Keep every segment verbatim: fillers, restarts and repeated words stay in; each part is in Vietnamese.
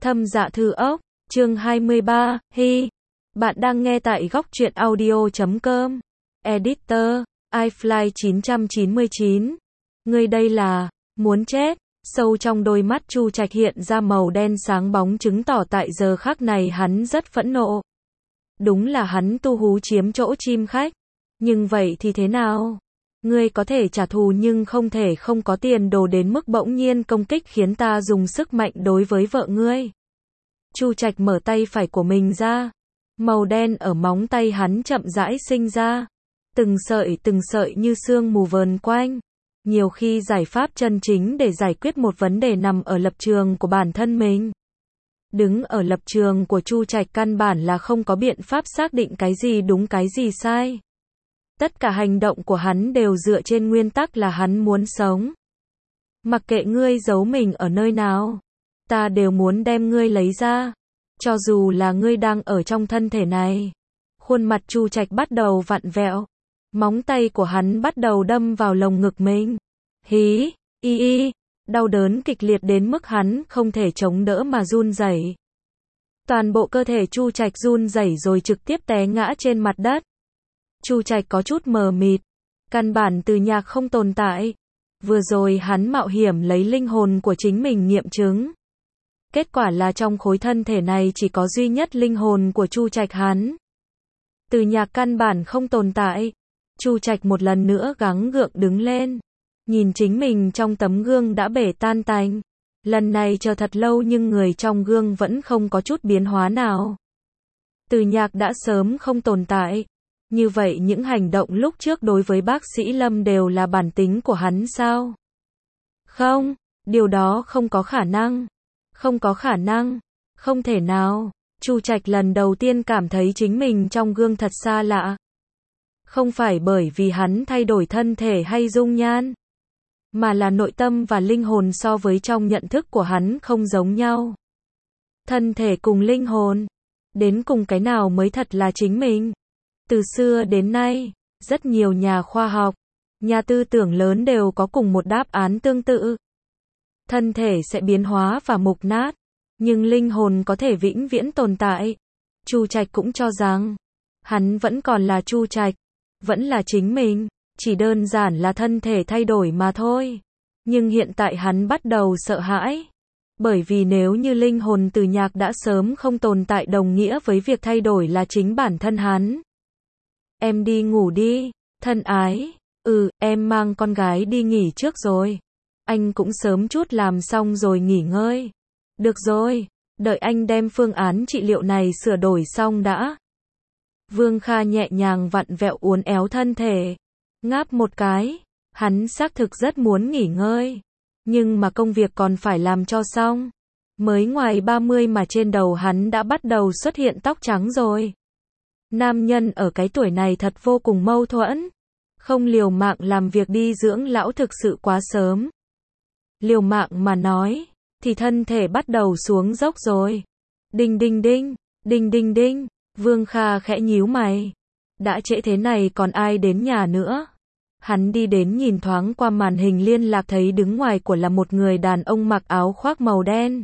Thâm Dạ Thư Ốc, chương hai mươi ba, Hi. Bạn đang nghe tại góc truyện audio chấm com. Editor, iFly chín chín chín. Ngươi đây là, muốn chết. Sâu trong đôi mắt Chu Trạch hiện ra màu đen sáng bóng chứng tỏ tại giờ khắc này hắn rất phẫn nộ. Đúng là hắn tu hú chiếm chỗ chim khách. Nhưng vậy thì thế nào? Ngươi có thể trả thù nhưng không thể không có tiền đồ đến mức bỗng nhiên công kích khiến ta dùng sức mạnh đối với vợ ngươi. Chu Trạch mở tay phải của mình ra. Màu đen ở móng tay hắn chậm rãi sinh ra. Từng sợi từng sợi như sương mù vờn quanh. Nhiều khi giải pháp chân chính để giải quyết một vấn đề nằm ở lập trường của bản thân mình. Đứng ở lập trường của Chu Trạch căn bản là không có biện pháp xác định cái gì đúng cái gì sai. Tất cả hành động của hắn đều dựa trên nguyên tắc là hắn muốn sống. Mặc kệ ngươi giấu mình ở nơi nào, ta đều muốn đem ngươi lấy ra. Cho dù là ngươi đang ở trong thân thể này. Khuôn mặt Chu Trạch bắt đầu vặn vẹo. Móng tay của hắn bắt đầu đâm vào lồng ngực mình. Hí, y y, đau đớn kịch liệt đến mức hắn không thể chống đỡ mà run rẩy. Toàn bộ cơ thể Chu Trạch run rẩy rồi trực tiếp té ngã trên mặt đất. Chu Trạch có chút mờ mịt. Căn bản Từ Nhạc không tồn tại. Vừa rồi hắn mạo hiểm lấy linh hồn của chính mình nghiệm chứng. Kết quả là trong khối thân thể này chỉ có duy nhất linh hồn của Chu Trạch hắn. Từ Nhạc căn bản không tồn tại. Chu Trạch một lần nữa gắng gượng đứng lên. Nhìn chính mình trong tấm gương đã bể tan tành. Lần này chờ thật lâu nhưng người trong gương vẫn không có chút biến hóa nào. Từ Nhạc đã sớm không tồn tại. Như vậy những hành động lúc trước đối với bác sĩ Lâm đều là bản tính của hắn sao? Không, điều đó không có khả năng. Không có khả năng. Không thể nào. Chu Trạch lần đầu tiên cảm thấy chính mình trong gương thật xa lạ. Không phải bởi vì hắn thay đổi thân thể hay dung nhan, mà là nội tâm và linh hồn so với trong nhận thức của hắn không giống nhau. Thân thể cùng linh hồn, đến cùng cái nào mới thật là chính mình? Từ xưa đến nay, rất nhiều nhà khoa học, nhà tư tưởng lớn đều có cùng một đáp án tương tự. Thân thể sẽ biến hóa và mục nát, nhưng linh hồn có thể vĩnh viễn tồn tại. Chu Trạch cũng cho rằng, hắn vẫn còn là Chu Trạch, vẫn là chính mình, chỉ đơn giản là thân thể thay đổi mà thôi. Nhưng hiện tại hắn bắt đầu sợ hãi. Bởi vì nếu như linh hồn Từ Nhạc đã sớm không tồn tại đồng nghĩa với việc thay đổi là chính bản thân hắn. Em đi ngủ đi, thân ái. Ừ, em mang con gái đi nghỉ trước rồi. Anh cũng sớm chút làm xong rồi nghỉ ngơi. Được rồi, đợi anh đem phương án trị liệu này sửa đổi xong đã. Vương Kha nhẹ nhàng vặn vẹo uốn éo thân thể. Ngáp một cái, hắn xác thực rất muốn nghỉ ngơi. Nhưng mà công việc còn phải làm cho xong. Mới ngoài ba mươi mà trên đầu hắn đã bắt đầu xuất hiện tóc trắng rồi. Nam nhân ở cái tuổi này thật vô cùng mâu thuẫn. Không liều mạng làm việc đi dưỡng lão thực sự quá sớm. Liều mạng mà nói, thì thân thể bắt đầu xuống dốc rồi. Đinh đinh đinh, đinh đinh đinh, Vương Kha khẽ nhíu mày. Đã trễ thế này còn ai đến nhà nữa? Hắn đi đến nhìn thoáng qua màn hình liên lạc thấy đứng ngoài của là một người đàn ông mặc áo khoác màu đen.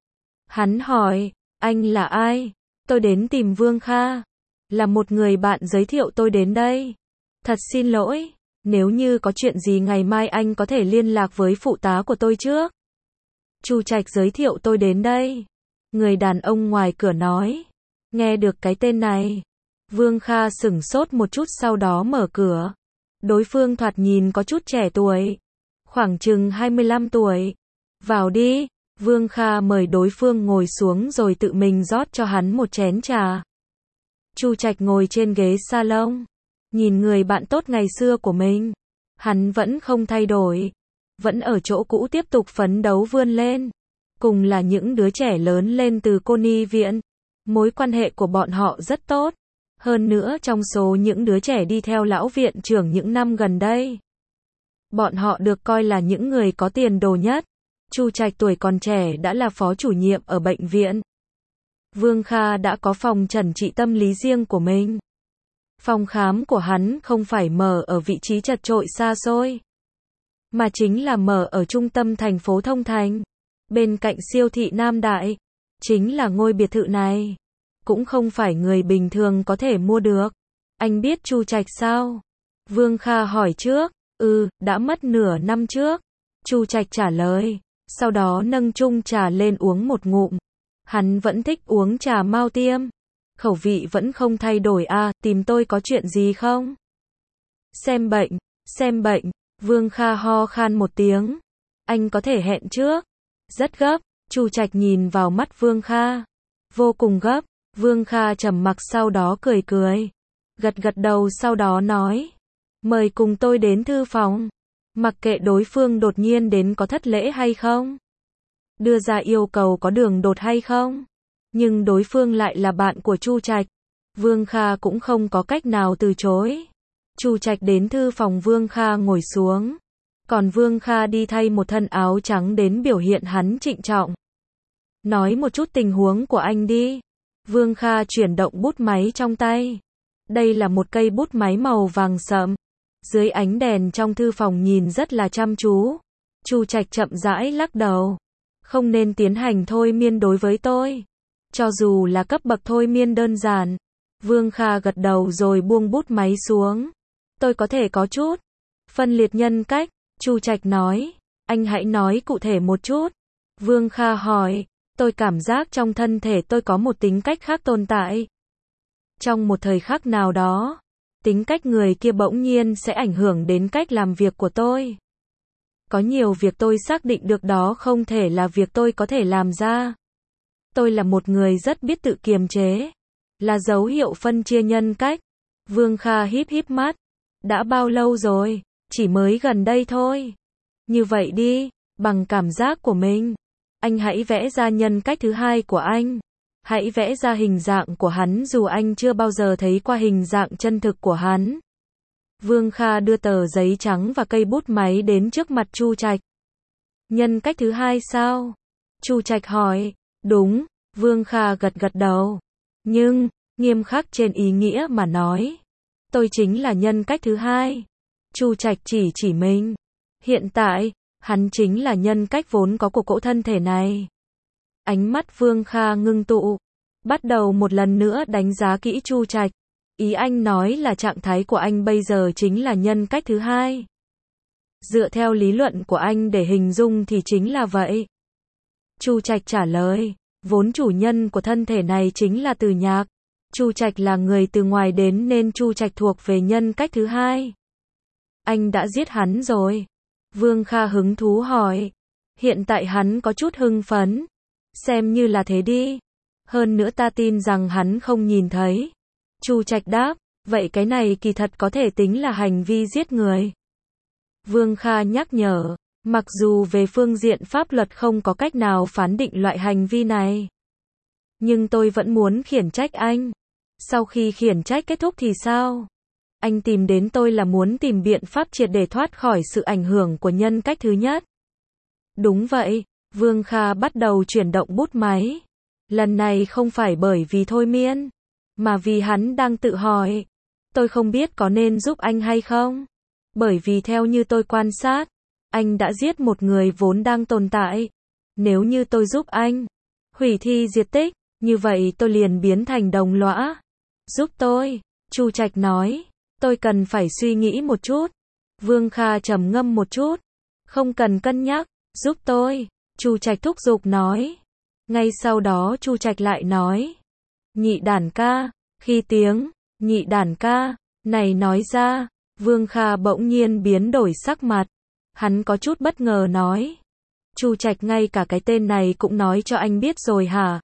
Hắn hỏi, anh là ai? Tôi đến tìm Vương Kha. Là một người bạn giới thiệu tôi đến đây. Thật xin lỗi, nếu như có chuyện gì ngày mai anh có thể liên lạc với phụ tá của tôi trước. Chu Trạch giới thiệu tôi đến đây. Người đàn ông ngoài cửa nói. Nghe được cái tên này, Vương Kha sửng sốt một chút sau đó mở cửa. Đối phương thoạt nhìn có chút trẻ tuổi, khoảng chừng hai mươi lăm tuổi. Vào đi, Vương Kha mời đối phương ngồi xuống rồi tự mình rót cho hắn một chén trà. Chu Trạch ngồi trên ghế salon, nhìn người bạn tốt ngày xưa của mình. Hắn vẫn không thay đổi, vẫn ở chỗ cũ tiếp tục phấn đấu vươn lên. Cùng là những đứa trẻ lớn lên từ cô nhi viện. Mối quan hệ của bọn họ rất tốt. Hơn nữa trong số những đứa trẻ đi theo lão viện trưởng những năm gần đây, bọn họ được coi là những người có tiền đồ nhất. Chu Trạch tuổi còn trẻ đã là phó chủ nhiệm ở bệnh viện. Vương Kha đã có phòng chẩn trị tâm lý riêng của mình. Phòng khám của hắn không phải mở ở vị trí chật chội xa xôi, mà chính là mở ở trung tâm thành phố Thông Thành, bên cạnh siêu thị Nam Đại. Chính là ngôi biệt thự này. Cũng không phải người bình thường có thể mua được. Anh biết Chu Trạch sao? Vương Kha hỏi trước. Ừ, đã mất nửa năm trước. Chu Trạch trả lời. Sau đó nâng chung trà lên uống một ngụm. Hắn vẫn thích uống trà Mao Tiêm. Khẩu vị vẫn không thay đổi à, tìm tôi có chuyện gì không? Xem bệnh, xem bệnh. Vương Kha ho khan một tiếng. Anh có thể hẹn trước. Rất gấp. Chu Trạch nhìn vào mắt Vương Kha. Vô cùng gấp. Vương Kha trầm mặc sau đó cười cười. Gật gật đầu sau đó nói. Mời cùng tôi đến thư phòng. Mặc kệ đối phương đột nhiên đến có thất lễ hay không. Đưa ra yêu cầu có đường đột hay không. Nhưng đối phương lại là bạn của Chu Trạch. Vương Kha cũng không có cách nào từ chối. Chu Trạch đến thư phòng Vương Kha ngồi xuống. Còn Vương Kha đi thay một thân áo trắng đến biểu hiện hắn trịnh trọng. Nói một chút tình huống của anh đi. Vương Kha chuyển động bút máy trong tay. Đây là một cây bút máy màu vàng sậm. Dưới ánh đèn trong thư phòng nhìn rất là chăm chú. Chu Trạch chậm rãi lắc đầu. Không nên tiến hành thôi miên đối với tôi. Cho dù là cấp bậc thôi miên đơn giản. Vương Kha gật đầu rồi buông bút máy xuống. Tôi có thể có chút phân liệt nhân cách. Chu Trạch nói. Anh hãy nói cụ thể một chút. Vương Kha hỏi. Tôi cảm giác trong thân thể tôi có một tính cách khác tồn tại. Trong một thời khắc nào đó, tính cách người kia bỗng nhiên sẽ ảnh hưởng đến cách làm việc của tôi. Có nhiều việc tôi xác định được đó không thể là việc tôi có thể làm ra. Tôi là một người rất biết tự kiềm chế. Là dấu hiệu phân chia nhân cách. Vương Kha híp híp mắt. Đã bao lâu rồi? Chỉ mới gần đây thôi. Như vậy đi, bằng cảm giác của mình. Anh hãy vẽ ra nhân cách thứ hai của anh. Hãy vẽ ra hình dạng của hắn dù anh chưa bao giờ thấy qua hình dạng chân thực của hắn. Vương Kha đưa tờ giấy trắng và cây bút máy đến trước mặt Chu Trạch. Nhân cách thứ hai sao? Chu Trạch hỏi. Đúng, Vương Kha gật gật đầu. Nhưng, nghiêm khắc trên ý nghĩa mà nói. Tôi chính là nhân cách thứ hai. Chu Trạch chỉ chỉ mình. Hiện tại, hắn chính là nhân cách vốn có của cỗ thân thể này. Ánh mắt Vương Kha ngưng tụ. Bắt đầu một lần nữa đánh giá kỹ Chu Trạch. Ý anh nói là trạng thái của anh bây giờ chính là nhân cách thứ hai. Dựa theo lý luận của anh để hình dung thì chính là vậy. Chu Trạch trả lời. Vốn chủ nhân của thân thể này chính là Từ Nhạc. Chu Trạch là người từ ngoài đến nên Chu Trạch thuộc về nhân cách thứ hai. Anh đã giết hắn rồi. Vương Kha hứng thú hỏi. Hiện tại hắn có chút hưng phấn. Xem như là thế đi. Hơn nữa ta tin rằng hắn không nhìn thấy. Chu Trạch đáp. Vậy cái này kỳ thật có thể tính là hành vi giết người. Vương Kha nhắc nhở. Mặc dù về phương diện pháp luật không có cách nào phán định loại hành vi này. Nhưng tôi vẫn muốn khiển trách anh. Sau khi khiển trách kết thúc thì sao? Anh tìm đến tôi là muốn tìm biện pháp triệt để thoát khỏi sự ảnh hưởng của nhân cách thứ nhất. Đúng vậy, Vương Kha bắt đầu chuyển động bút máy. Lần này không phải bởi vì thôi miên, mà vì hắn đang tự hỏi. Tôi không biết có nên giúp anh hay không? Bởi vì theo như tôi quan sát, anh đã giết một người vốn đang tồn tại. Nếu như tôi giúp anh hủy thi diệt tích, như vậy tôi liền biến thành đồng lõa. Giúp tôi, Chu Trạch nói. Tôi cần phải suy nghĩ một chút. Vương Kha trầm ngâm một chút. Không cần cân nhắc, giúp tôi, Chu Trạch thúc giục nói. Ngay sau đó Chu Trạch lại nói. Nhị đản ca, khi tiếng, nhị đản ca, này nói ra, Vương Kha bỗng nhiên biến đổi sắc mặt. Hắn có chút bất ngờ nói. Chu Trạch ngay cả cái tên này cũng nói cho anh biết rồi hả?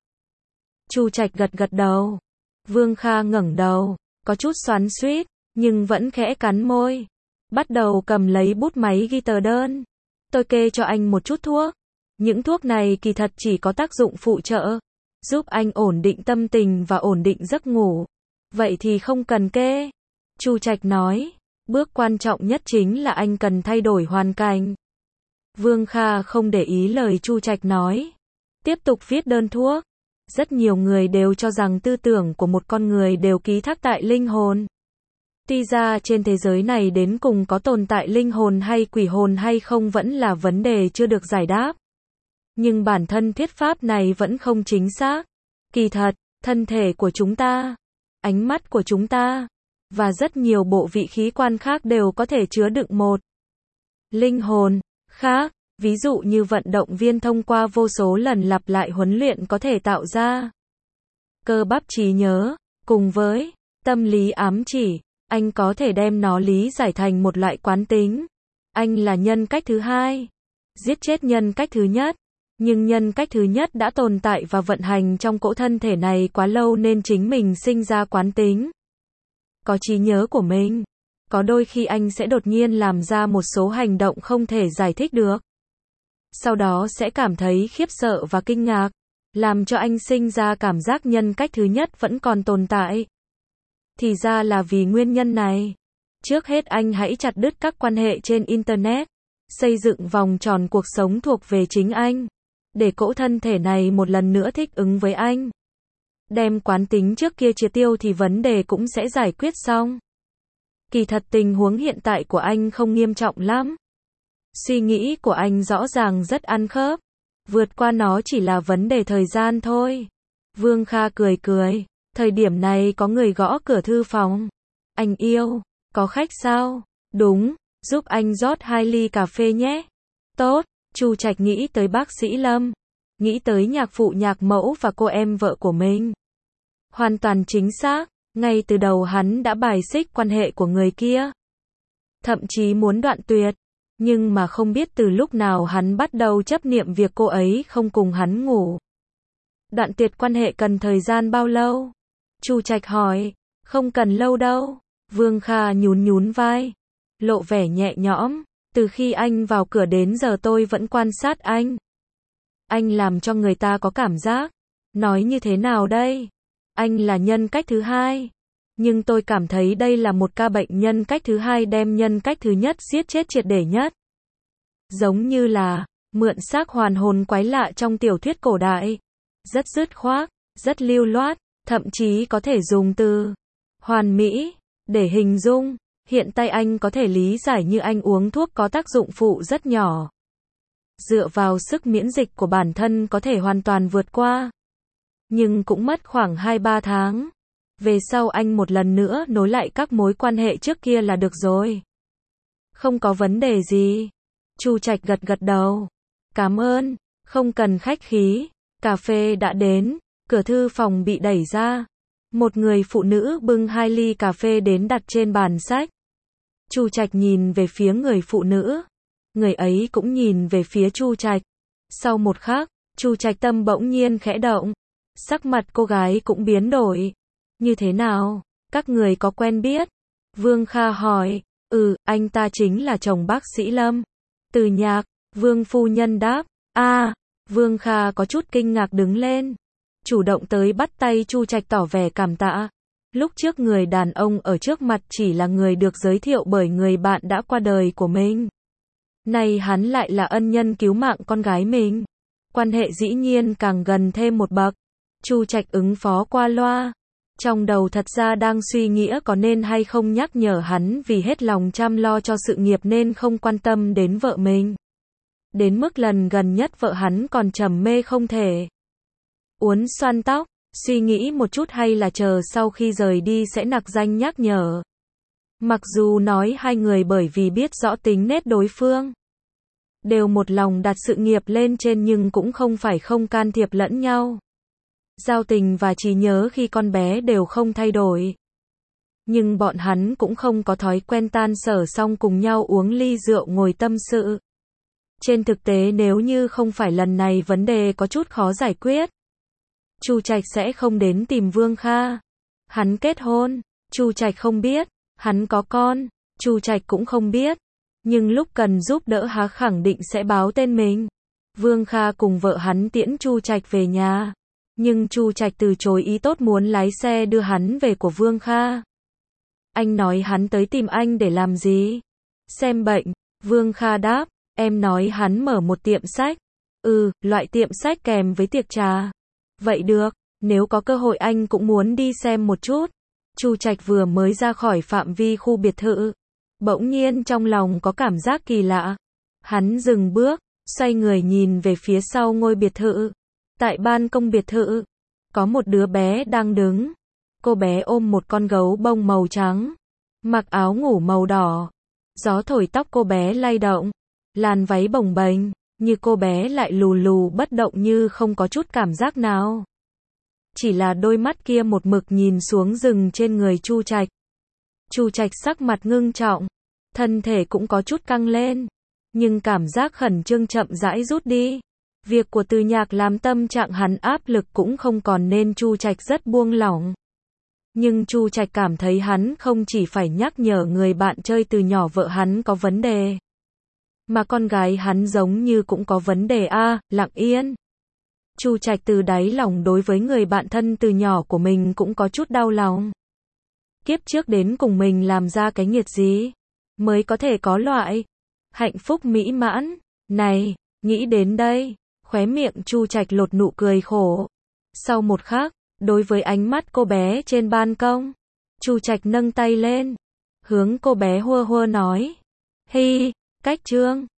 Chu Trạch gật gật đầu. Vương Kha ngẩng đầu, có chút xoắn xuýt, nhưng vẫn khẽ cắn môi. Bắt đầu cầm lấy bút máy ghi tờ đơn. Tôi kê cho anh một chút thuốc. Những thuốc này kỳ thật chỉ có tác dụng phụ trợ, giúp anh ổn định tâm tình và ổn định giấc ngủ. Vậy thì không cần kê. Chu Trạch nói. Bước quan trọng nhất chính là anh cần thay đổi hoàn cảnh. Vương Kha không để ý lời Chu Trạch nói. Tiếp tục viết đơn thuốc. Rất nhiều người đều cho rằng tư tưởng của một con người đều ký thác tại linh hồn. Tuy ra trên thế giới này đến cùng có tồn tại linh hồn hay quỷ hồn hay không vẫn là vấn đề chưa được giải đáp. Nhưng bản thân thuyết pháp này vẫn không chính xác. Kỳ thật, thân thể của chúng ta, ánh mắt của chúng ta, và rất nhiều bộ vị khí quan khác đều có thể chứa đựng một linh hồn khác. Ví dụ như vận động viên thông qua vô số lần lặp lại huấn luyện có thể tạo ra cơ bắp trí nhớ, cùng với tâm lý ám chỉ, anh có thể đem nó lý giải thành một loại quán tính. Anh là nhân cách thứ hai, giết chết nhân cách thứ nhất, nhưng nhân cách thứ nhất đã tồn tại và vận hành trong cỗ thân thể này quá lâu nên chính mình sinh ra quán tính. Có trí nhớ của mình, có đôi khi anh sẽ đột nhiên làm ra một số hành động không thể giải thích được. Sau đó sẽ cảm thấy khiếp sợ và kinh ngạc, làm cho anh sinh ra cảm giác nhân cách thứ nhất vẫn còn tồn tại. Thì ra là vì nguyên nhân này. Trước hết anh hãy chặt đứt các quan hệ trên Internet, xây dựng vòng tròn cuộc sống thuộc về chính anh, để cỗ thân thể này một lần nữa thích ứng với anh. Đem quán tính trước kia triệt tiêu thì vấn đề cũng sẽ giải quyết xong. Kỳ thật tình huống hiện tại của anh không nghiêm trọng lắm. Suy nghĩ của anh rõ ràng rất ăn khớp. Vượt qua nó chỉ là vấn đề thời gian thôi. Vương Kha cười cười. Thời điểm này có người gõ cửa thư phòng. Anh yêu, có khách sao? Đúng, giúp anh rót hai ly cà phê nhé. Tốt, Chu Trạch nghĩ tới bác sĩ Lâm, nghĩ tới nhạc phụ nhạc mẫu và cô em vợ của mình. Hoàn toàn chính xác, ngay từ đầu hắn đã bài xích quan hệ của người kia. Thậm chí muốn đoạn tuyệt, nhưng mà không biết từ lúc nào hắn bắt đầu chấp niệm việc cô ấy không cùng hắn ngủ. Đoạn tuyệt quan hệ cần thời gian bao lâu? Chu Trạch hỏi. Không cần lâu đâu. Vương Kha nhún nhún vai, lộ vẻ nhẹ nhõm. Từ khi anh vào cửa đến giờ tôi vẫn quan sát anh. Anh làm cho người ta có cảm giác. Nói như thế nào đây? Anh là nhân cách thứ hai. Nhưng tôi cảm thấy đây là một ca bệnh nhân cách thứ hai đem nhân cách thứ nhất giết chết triệt để nhất. Giống như là mượn xác hoàn hồn quái lạ trong tiểu thuyết cổ đại. Rất dứt khoát, rất lưu loát, thậm chí có thể dùng từ hoàn mỹ để hình dung. Hiện tại anh có thể lý giải như anh uống thuốc có tác dụng phụ rất nhỏ. Dựa vào sức miễn dịch của bản thân có thể hoàn toàn vượt qua. Nhưng cũng mất khoảng hai ba tháng. Về sau anh một lần nữa nối lại các mối quan hệ trước kia là được rồi. Không có vấn đề gì. Chu Trạch gật gật đầu. Cảm ơn, không cần khách khí. Cà phê đã đến, cửa thư phòng bị đẩy ra. Một người phụ nữ bưng hai ly cà phê đến đặt trên bàn sách. Chu Trạch nhìn về phía người phụ nữ. Người ấy cũng nhìn về phía Chu Trạch. Sau một khắc, Chu Trạch tâm bỗng nhiên khẽ động. Sắc mặt cô gái cũng biến đổi. Như thế nào? Các người có quen biết? Vương Kha hỏi. Ừ, anh ta chính là chồng bác sĩ Lâm. Từ Nhạc, Vương phu nhân đáp. A, à, Vương Kha có chút kinh ngạc đứng lên. Chủ động tới bắt tay Chu Trạch tỏ vẻ cảm tạ. Lúc trước người đàn ông ở trước mặt chỉ là người được giới thiệu bởi người bạn đã qua đời của mình. Nay hắn lại là ân nhân cứu mạng con gái mình. Quan hệ dĩ nhiên càng gần thêm một bậc. Chu Trạch ứng phó qua loa. Trong đầu thật ra đang suy nghĩ có nên hay không nhắc nhở hắn vì hết lòng chăm lo cho sự nghiệp nên không quan tâm đến vợ mình. Đến mức lần gần nhất vợ hắn còn trầm mê không thể. Uốn xoăn tóc, suy nghĩ một chút hay là chờ sau khi rời đi sẽ nặc danh nhắc nhở. Mặc dù nói hai người bởi vì biết rõ tính nết đối phương, đều một lòng đặt sự nghiệp lên trên nhưng cũng không phải không can thiệp lẫn nhau. Giao tình và trí nhớ khi con bé đều không thay đổi. Nhưng bọn hắn cũng không có thói quen tan sở xong cùng nhau uống ly rượu ngồi tâm sự. Trên thực tế nếu như không phải lần này vấn đề có chút khó giải quyết, Chu Trạch sẽ không đến tìm Vương Kha. Hắn kết hôn, Chu Trạch không biết. Hắn có con, Chu Trạch cũng không biết. Nhưng lúc cần giúp đỡ hắn khẳng định sẽ báo tên mình. Vương Kha cùng vợ hắn tiễn Chu Trạch về nhà. Nhưng Chu Trạch từ chối ý tốt muốn lái xe đưa hắn về của Vương Kha. Anh nói hắn tới tìm anh để làm gì? Xem bệnh, Vương Kha đáp. Em nói hắn mở một tiệm sách. Ừ, loại tiệm sách kèm với tiệc trà. Vậy được, nếu có cơ hội anh cũng muốn đi xem một chút. Chu Trạch vừa mới ra khỏi phạm vi khu biệt thự. Bỗng nhiên trong lòng có cảm giác kỳ lạ. Hắn dừng bước, xoay người nhìn về phía sau ngôi biệt thự. Tại ban công biệt thự, có một đứa bé đang đứng. Cô bé ôm một con gấu bông màu trắng, mặc áo ngủ màu đỏ. Gió thổi tóc cô bé lay động, làn váy bồng bềnh, như cô bé lại lù lù bất động như không có chút cảm giác nào. Chỉ là đôi mắt kia một mực nhìn xuống rừng trên người Chu Trạch. Chu Trạch sắc mặt ngưng trọng, thân thể cũng có chút căng lên, nhưng cảm giác khẩn trương chậm rãi rút đi. Việc của Từ Nhạc làm tâm trạng hắn áp lực cũng không còn nên Chu Trạch rất buông lỏng. Nhưng Chu Trạch cảm thấy hắn không chỉ phải nhắc nhở người bạn chơi từ nhỏ vợ hắn có vấn đề, mà con gái hắn giống như cũng có vấn đề a, à, Lặng Yên. Chu Trạch từ đáy lòng đối với người bạn thân từ nhỏ của mình cũng có chút đau lòng. Kiếp trước đến cùng mình làm ra cái nghiệt gì, mới có thể có loại hạnh phúc mỹ mãn này, nghĩ đến đây, khóe miệng Chu Trạch lột nụ cười khổ. Sau một khắc, đối với ánh mắt cô bé trên ban công, Chu Trạch nâng tay lên, hướng cô bé hua hua nói: "Hi, Cách Trương,